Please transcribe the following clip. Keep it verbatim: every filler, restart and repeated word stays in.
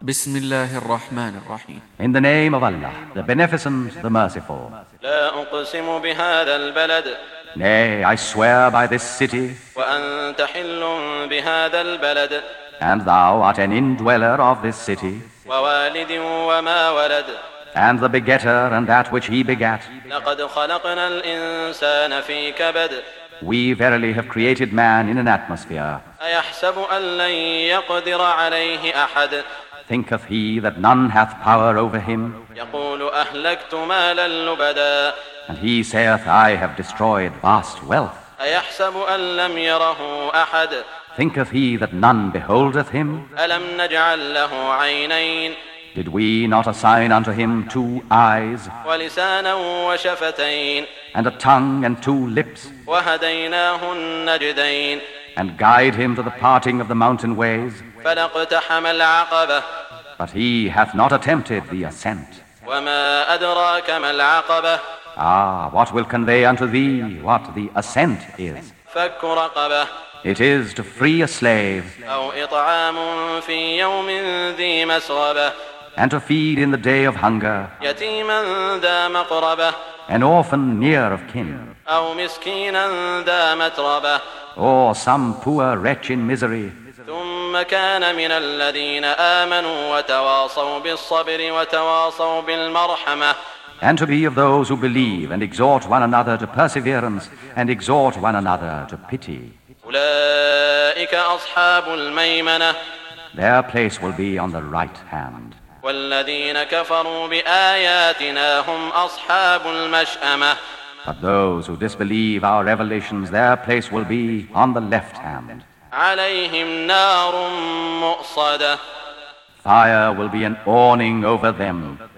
بسم الله الرحمن الرحيم. In the name of Allah, the Beneficent, the Merciful. لا أقسم بهذا البلد. Nay, I swear by this city, وأنت حل بهذا البلد. and thou art an indweller of this city, ووالد وما ولد. and the begetter and that which he begat. لقد خلقنا الإنسان في كبد. We verily have created man in an atmosphere. أيحسب أن لن يقدر عليه أحد. Thinketh he that none hath power over him? يقول أهلكت مالا لبدا. And he saith, I have destroyed vast wealth. أيحسب أن لم يره أحد. Thinketh he that none beholdeth him? ألم نجعل له عينين. Did we not assign unto him two eyes, ولسانا وشفتين. and a tongue and two lips, وهديناه النجدين. and guide him to the parting of the mountain ways? فلاقتحم العقبة. But he hath not attempted the ascent. وما أدراك ما العقبة. Ah, what will convey unto thee what the ascent is? فك رقبة. It is to free a slave, أو إطعام في يوم ذي مسغبة. and to feed in the day of hunger يتيما ذا مقربة. an orphan near of kin, أو مسكينا ذا متربة. or some poor wretch in misery. ثم كان من الذين آمنوا وتواصوا بالصبر وتواصوا بالمرحمة. And to be of those who believe and exhort one another to perseverance and exhort one another to pity. أولئك أصحاب الميمنة. Their place will be on the right hand. والذين كفروا بآياتنا هم أصحاب المشأمة. But those who disbelieve our revelations, their place will be on the left hand. عليهم نار مؤصدة. Fire will be an awning over them.